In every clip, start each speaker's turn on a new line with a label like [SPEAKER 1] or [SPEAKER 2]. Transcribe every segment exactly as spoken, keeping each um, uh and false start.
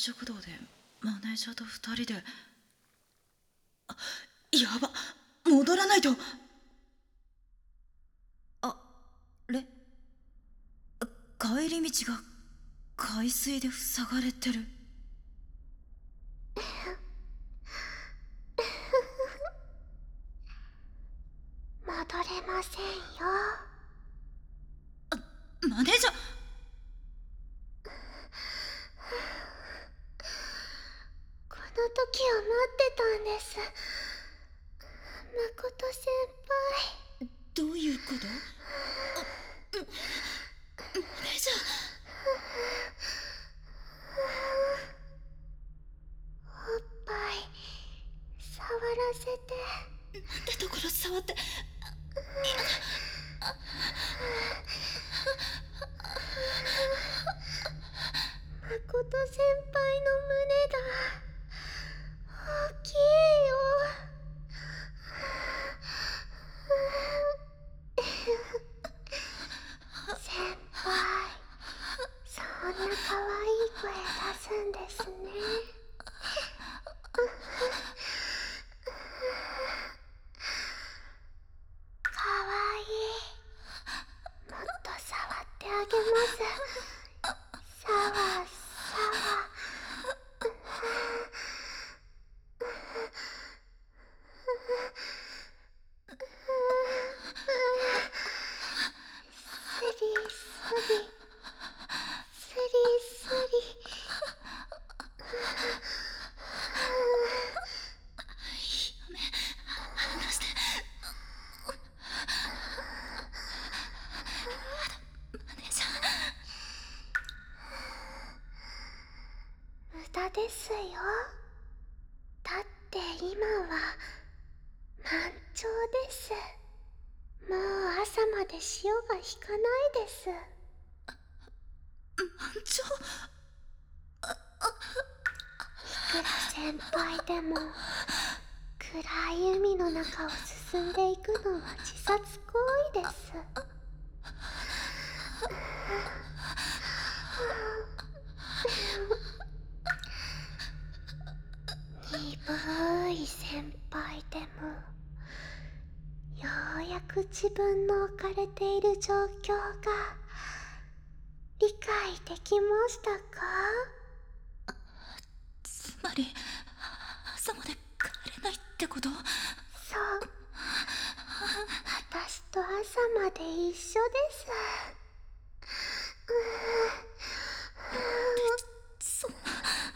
[SPEAKER 1] 食堂でマネージャーと二人で。あ、やば、戻らないと。あれ、帰り道が海水で塞がれてる。
[SPEAKER 2] 戻れませんよ。
[SPEAKER 1] あ、マネージャー。
[SPEAKER 2] この時を待ってたんです。誠先輩。
[SPEAKER 1] どういうこと？あ、マネージャー。
[SPEAKER 2] おっぱい触らせて。
[SPEAKER 1] なんてところ触って。
[SPEAKER 2] 誠先輩の胸だ。大きいよ。先輩、そんな可愛い声出すんですね。可愛い。もっと触ってあげます。さわさわ。スリスリスリスリ。
[SPEAKER 1] やめ、離して。マネージャ
[SPEAKER 2] 無駄ですよ。だって今は満潮です。もう朝まで潮が引かないです。
[SPEAKER 1] 満潮。
[SPEAKER 2] いくら先輩でも暗い海の中を進んでいくのは自殺行為です。鈍い先輩でもようやく自分の置かれている状況が理解できましたか？
[SPEAKER 1] つまり朝まで帰れないってこと？
[SPEAKER 2] そう。私と朝まで一緒です。
[SPEAKER 1] そんな。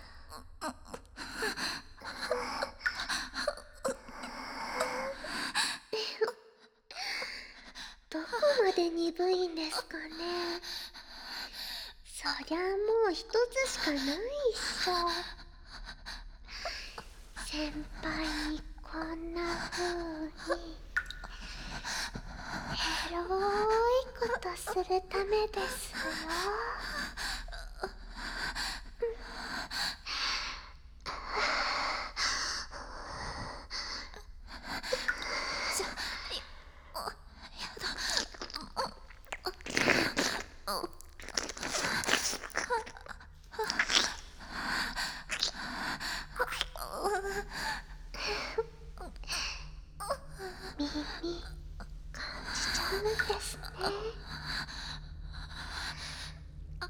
[SPEAKER 2] どこまで鈍いんですかね。そりゃもう一つしかないっしょ。先輩にこんな風にエロいことするためですよ。
[SPEAKER 1] じゃあ、やだ。
[SPEAKER 2] 耳感じちゃうんですね。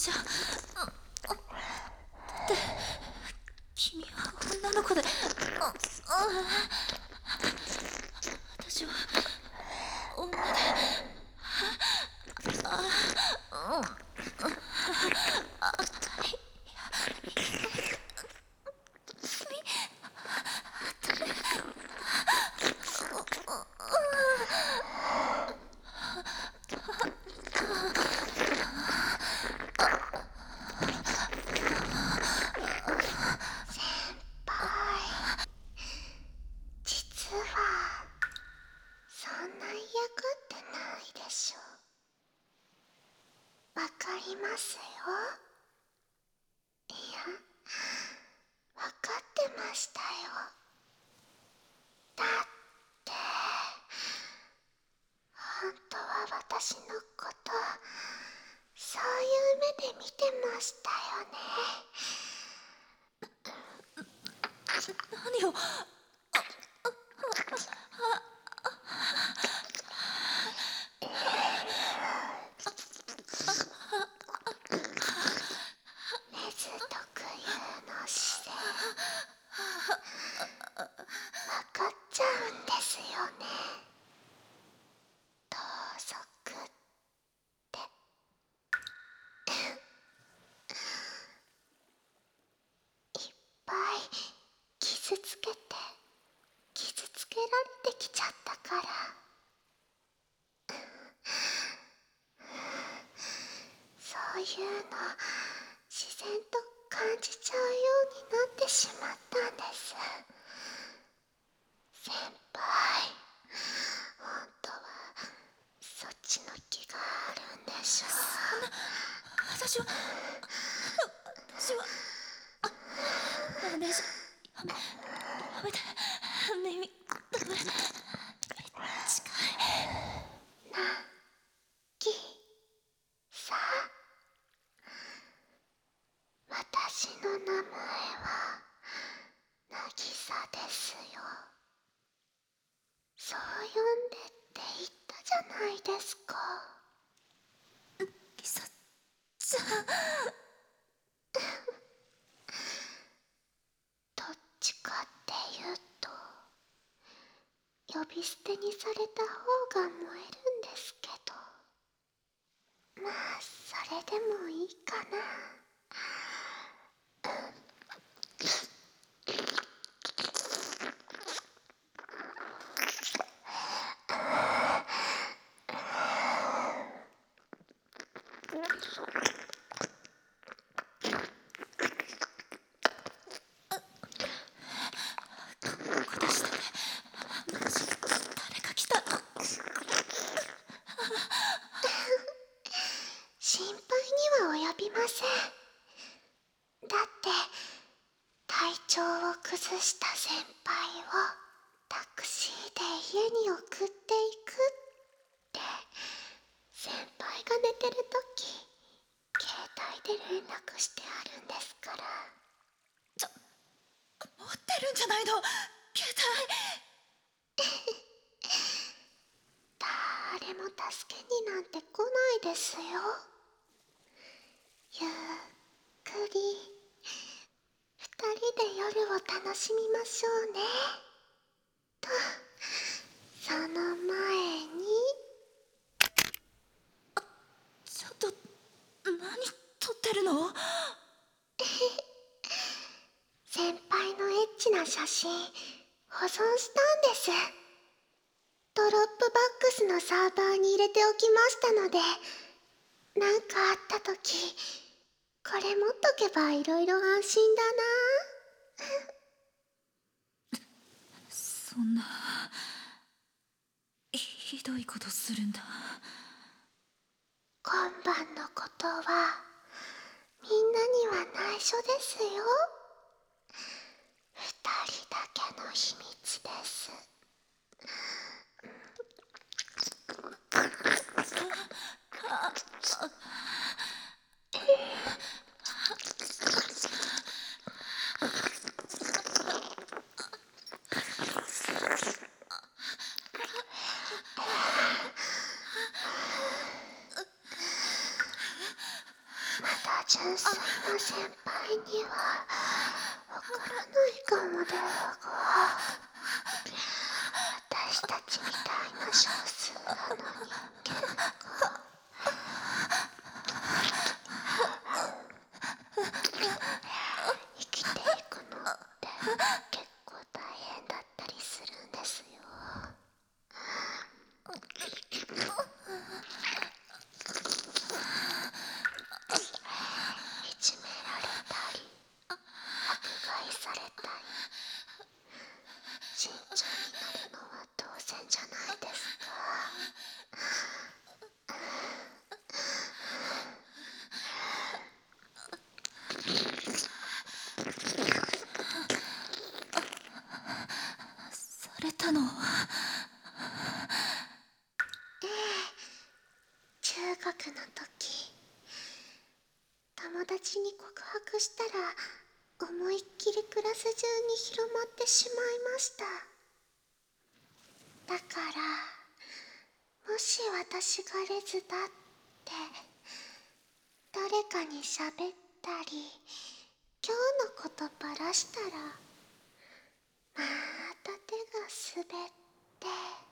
[SPEAKER 1] じゃ。って君は女の子で、ああ私は女で、ああうん
[SPEAKER 2] 実はそんな嫌がってないでしょ。わかりますよ。いや、わかってましたよ。だって本当は私のことそういう目で見てましたよね。
[SPEAKER 1] 何を。
[SPEAKER 2] メズ特有の視線わかっちゃうんですよね。盗賊っていっぱい傷つけて傷つけられてきちゃったから。そういうの自然と感じちゃうようになってしまったんです。先輩、本当はそっちの気があるんでしょう。
[SPEAKER 1] そんな、私は私はあねえじゃやめやめて耳ダメ近い
[SPEAKER 2] なぎさ、私の名前はなぎさですよ。そう呼んでって言ったじゃないですか。
[SPEAKER 1] ギサちゃん。
[SPEAKER 2] どっちかっていうと呼び捨てにされた方が燃えるんですけど、まあそれでもいいかな。
[SPEAKER 1] ここでしたね。マジ誰か来た。
[SPEAKER 2] 心配には及びません。だって体調を崩した先輩をタクシーで家に送っていくって先輩が寝てる時携帯で連絡してあるんですから。
[SPEAKER 1] ちょ持ってるんじゃないの携
[SPEAKER 2] 誰も助けになんて来ないですよ。ゆっくり二人で夜を楽しみましょうね。とその前に
[SPEAKER 1] ちょっと何撮ってるの。
[SPEAKER 2] 先輩のエッチな写真保存したんです。ドロップバックスのサーバーに入れておきましたので、なんかあった時これ持っとけばいろいろ安心だな。
[SPEAKER 1] そんなひどいことするんだ。
[SPEAKER 2] 今晩のことはみんなには内緒ですよ。二人だけの秘密です。まだ純粋な先輩にはわからないかもだが、私たちみたいな少数派の人間が生きていくのって結構大変だったりするんですよ。いじめられたり迫害されたり、慎重になるのは当然じゃないですか。
[SPEAKER 1] されたの。
[SPEAKER 2] ええ、中学の時、友達に告白したら思いっきりクラス中に広まってしまいました。だからもし私がレズだって誰かに喋ったり今日のことバラしたら、また手が滑って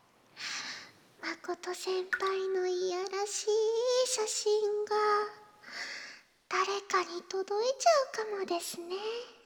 [SPEAKER 2] 誠先輩のいやらしい写真が誰かに届いちゃうかもですね。